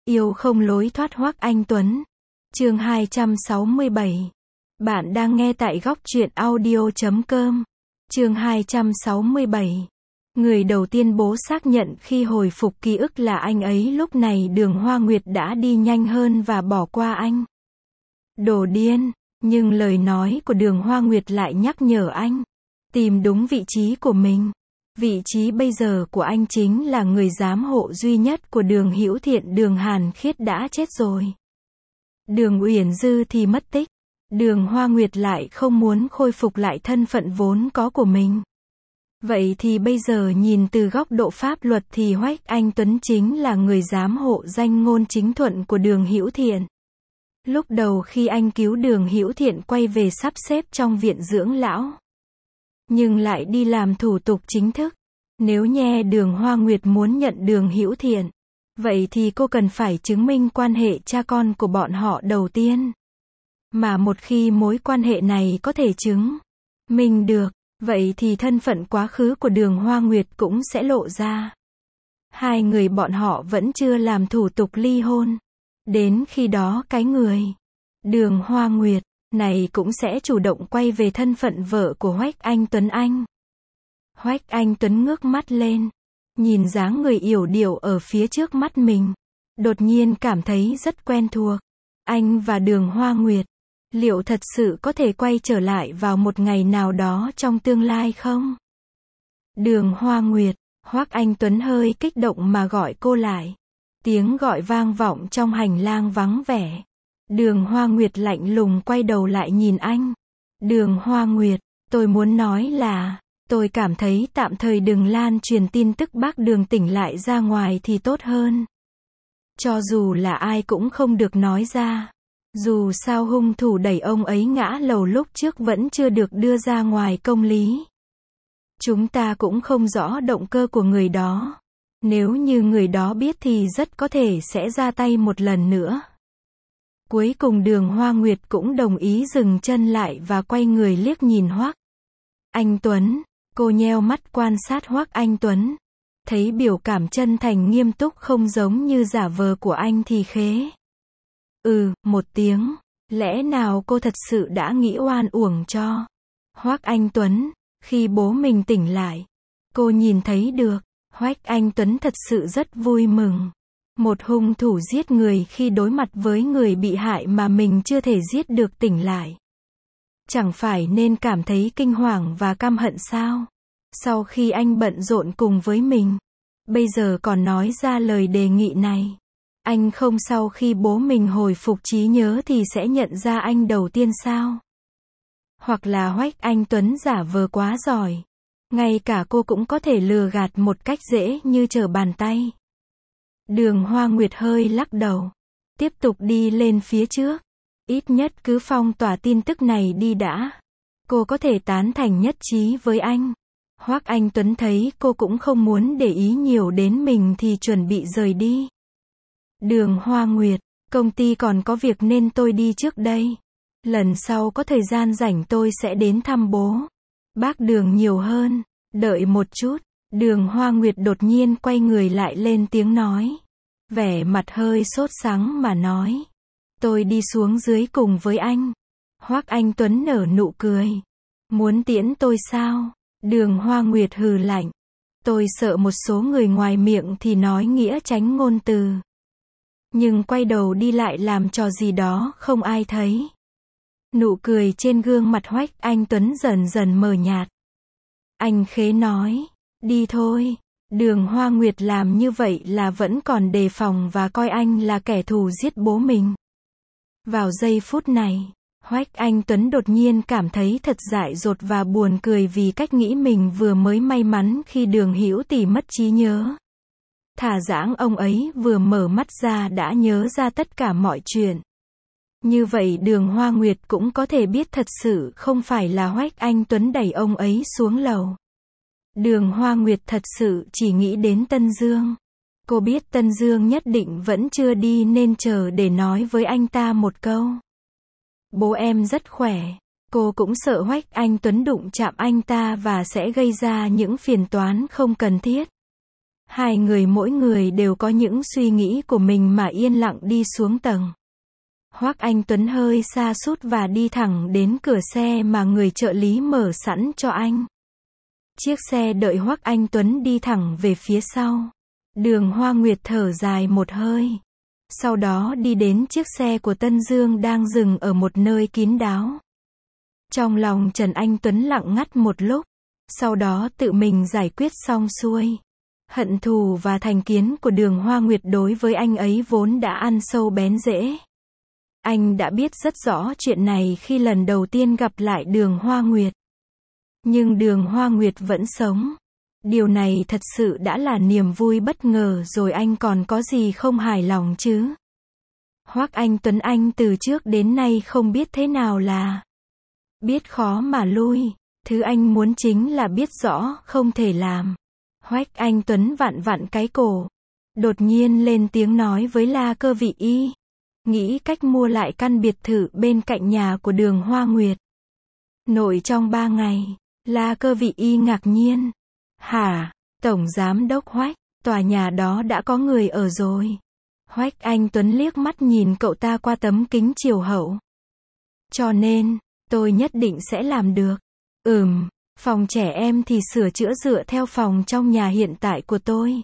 Yêu không lối thoát Hoắc Anh Tuấn. Chương 267. Bạn đang nghe tại góc truyện audio.com. Chương 267. Người đầu tiên bố xác nhận khi hồi phục ký ức là anh ấy, lúc này Đường Hoa Nguyệt đã đi nhanh hơn và bỏ qua anh. Đồ điên, nhưng lời nói của Đường Hoa Nguyệt lại nhắc nhở anh tìm đúng vị trí của mình. Vị trí bây giờ của anh chính là người giám hộ duy nhất của Đường Hữu Thiện. Đường Hàn Khiết đã chết rồi. Đường Uyển Dư thì mất tích. Đường Hoa Nguyệt lại không muốn khôi phục lại thân phận vốn có của mình. Vậy thì bây giờ nhìn từ góc độ pháp luật thì Hoắc Anh Tuấn chính là người giám hộ danh ngôn chính thuận của Đường Hữu Thiện. Lúc đầu khi anh cứu Đường Hữu Thiện quay về sắp xếp trong viện dưỡng lão, nhưng lại đi làm thủ tục chính thức. Nếu nghe Đường Hoa Nguyệt muốn nhận Đường Hữu Thiện, vậy thì cô cần phải chứng minh quan hệ cha con của bọn họ đầu tiên. Mà một khi mối quan hệ này có thể chứng minh được, vậy thì thân phận quá khứ của Đường Hoa Nguyệt cũng sẽ lộ ra. Hai người bọn họ vẫn chưa làm thủ tục ly hôn. Đến khi đó cái người Đường Hoa Nguyệt này cũng sẽ chủ động quay về thân phận vợ của Hoắc Anh Tuấn anh. Hoắc Anh Tuấn ngước mắt lên, nhìn dáng người yểu điệu ở phía trước mắt mình, đột nhiên cảm thấy rất quen thuộc. Anh và Đường Hoa Nguyệt, liệu thật sự có thể quay trở lại vào một ngày nào đó trong tương lai không? Đường Hoa Nguyệt, Hoắc Anh Tuấn hơi kích động mà gọi cô lại. Tiếng gọi vang vọng trong hành lang vắng vẻ. Đường Hoa Nguyệt lạnh lùng quay đầu lại nhìn anh. Đường Hoa Nguyệt, tôi muốn nói là, tôi cảm thấy tạm thời đừng lan truyền tin tức bác Đường tỉnh lại ra ngoài thì tốt hơn. Cho dù là ai cũng không được nói ra. Dù sao hung thủ đẩy ông ấy ngã lầu lúc trước vẫn chưa được đưa ra ngoài công lý. Chúng ta cũng không rõ động cơ của người đó. Nếu như người đó biết thì rất có thể sẽ ra tay một lần nữa. Cuối cùng Đường Hoa Nguyệt cũng đồng ý dừng chân lại và quay người liếc nhìn Hoắc Anh Tuấn. Cô nheo mắt quan sát Hoắc Anh Tuấn. Thấy biểu cảm chân thành nghiêm túc không giống như giả vờ của anh thì khế. Một tiếng. Lẽ nào cô thật sự đã nghĩ oan uổng cho Hoắc Anh Tuấn? Khi bố mình tỉnh lại, cô nhìn thấy được, Hoắc Anh Tuấn thật sự rất vui mừng. Một hung thủ giết người khi đối mặt với người bị hại mà mình chưa thể giết được tỉnh lại. Chẳng phải nên cảm thấy kinh hoàng và căm hận sao? Sau khi anh bận rộn cùng với mình, bây giờ còn nói ra lời đề nghị này. Anh không sau khi bố mình hồi phục trí nhớ thì sẽ nhận ra anh đầu tiên sao? Hoặc là Hoắc Anh Tuấn giả vờ quá giỏi. Ngay cả cô cũng có thể lừa gạt một cách dễ như trở bàn tay. Đường Hoa Nguyệt hơi lắc đầu. Tiếp tục đi lên phía trước. Ít nhất cứ phong tỏa tin tức này đi đã. Cô có thể tán thành nhất trí với anh. Hoắc Anh Tuấn thấy cô cũng không muốn để ý nhiều đến mình thì chuẩn bị rời đi. Đường Hoa Nguyệt, công ty còn có việc nên tôi đi trước đây. Lần sau có thời gian rảnh tôi sẽ đến thăm bố bác Đường nhiều hơn. Đợi một chút. Đường Hoa Nguyệt đột nhiên quay người lại lên tiếng nói. Vẻ mặt hơi sốt sắng mà nói. Tôi đi xuống dưới cùng với anh. Hoắc Anh Tuấn nở nụ cười. Muốn tiễn tôi sao? Đường Hoa Nguyệt hừ lạnh. Tôi sợ một số người ngoài miệng thì nói nghĩa tránh ngôn từ. Nhưng quay đầu đi lại làm trò gì đó không ai thấy. Nụ cười trên gương mặt Hoắc Anh Tuấn dần dần mờ nhạt. Anh khế nói. Đi thôi. Đường Hoa Nguyệt làm như vậy là vẫn còn đề phòng và coi anh là kẻ thù giết bố mình. Vào giây phút này, Hoắc Anh Tuấn đột nhiên cảm thấy thật dại dột và buồn cười vì cách nghĩ mình vừa mới may mắn khi Đường Hữu Tỷ mất trí nhớ. Thà rằng ông ấy vừa mở mắt ra đã nhớ ra tất cả mọi chuyện. Như vậy Đường Hoa Nguyệt cũng có thể biết thật sự không phải là Hoắc Anh Tuấn đẩy ông ấy xuống lầu. Đường Hoa Nguyệt thật sự chỉ nghĩ đến Tân Dương. Cô biết Tân Dương nhất định vẫn chưa đi nên chờ để nói với anh ta một câu. Bố em rất khỏe. Cô cũng sợ Hoắc Anh Tuấn đụng chạm anh ta và sẽ gây ra những phiền toán không cần thiết. Hai người mỗi người đều có những suy nghĩ của mình mà yên lặng đi xuống tầng. Hoắc Anh Tuấn hơi sa sút và đi thẳng đến cửa xe mà người trợ lý mở sẵn cho anh. Chiếc xe đợi Hoắc Anh Tuấn đi thẳng về phía sau. Đường Hoa Nguyệt thở dài một hơi. Sau đó đi đến chiếc xe của Tân Dương đang dừng ở một nơi kín đáo. Trong lòng Trần Anh Tuấn lặng ngắt một lúc. Sau đó tự mình giải quyết xong xuôi. Hận thù và thành kiến của Đường Hoa Nguyệt đối với anh ấy vốn đã ăn sâu bén rễ. Anh đã biết rất rõ chuyện này khi lần đầu tiên gặp lại Đường Hoa Nguyệt. Nhưng Đường Hoa Nguyệt vẫn sống. Điều này thật sự đã là niềm vui bất ngờ rồi, anh còn có gì không hài lòng chứ? Hoắc Anh Tuấn, anh từ trước đến nay không biết thế nào là biết khó mà lui. Thứ anh muốn chính là biết rõ không thể làm. Hoắc Anh Tuấn vặn vặn cái cổ. Đột nhiên lên tiếng nói với La Cơ Vị Y. Nghĩ cách mua lại căn biệt thự bên cạnh nhà của Đường Hoa Nguyệt. Nội trong 3 ngày. La Cơ Vị Y ngạc nhiên. Hả? Tổng giám đốc Hoắc, tòa nhà đó đã có người ở rồi. Hoắc Anh Tuấn liếc mắt nhìn cậu ta qua tấm kính chiều hậu. Cho nên, tôi nhất định sẽ làm được. Phòng trẻ em thì sửa chữa dựa theo phòng trong nhà hiện tại của tôi.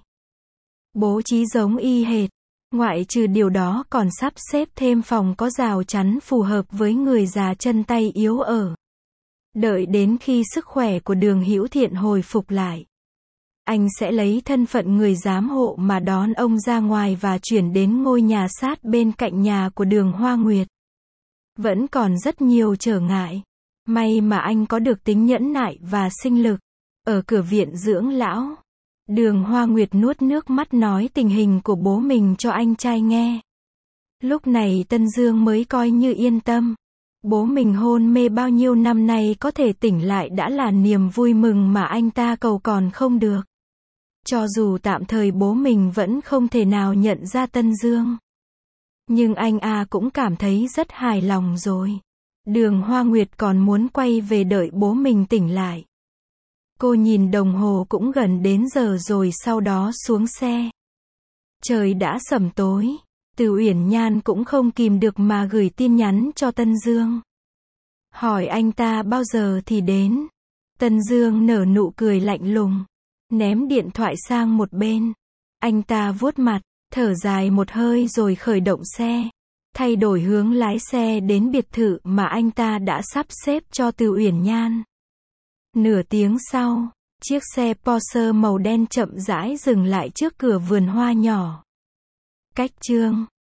Bố trí giống y hệt. Ngoại trừ điều đó còn sắp xếp thêm phòng có rào chắn phù hợp với người già chân tay yếu ở. Đợi đến khi sức khỏe của Đường Hữu Thiện hồi phục lại, anh sẽ lấy thân phận người giám hộ mà đón ông ra ngoài và chuyển đến ngôi nhà sát bên cạnh nhà của Đường Hoa Nguyệt. Vẫn còn rất nhiều trở ngại. May mà anh có được tính nhẫn nại và sinh lực. Ở cửa viện dưỡng lão, Đường Hoa Nguyệt nuốt nước mắt nói tình hình của bố mình cho anh trai nghe. Lúc này Tân Dương mới coi như yên tâm. Bố mình hôn mê bao nhiêu năm nay có thể tỉnh lại đã là niềm vui mừng mà anh ta cầu còn không được. Cho dù tạm thời bố mình vẫn không thể nào nhận ra Tân Dương. Nhưng anh cũng cảm thấy rất hài lòng rồi. Đường Hoa Nguyệt còn muốn quay về đợi bố mình tỉnh lại. Cô nhìn đồng hồ cũng gần đến giờ rồi, sau đó xuống xe. Trời đã sẩm tối. Từ Uyển Nhan cũng không kìm được mà gửi tin nhắn cho Tân Dương. Hỏi anh ta bao giờ thì đến. Tân Dương nở nụ cười lạnh lùng. Ném điện thoại sang một bên. Anh ta vuốt mặt, thở dài một hơi rồi khởi động xe. Thay đổi hướng lái xe đến biệt thự mà anh ta đã sắp xếp cho Từ Uyển Nhan. Nửa tiếng sau, chiếc xe Porsche màu đen chậm rãi dừng lại trước cửa vườn hoa nhỏ. Cách chương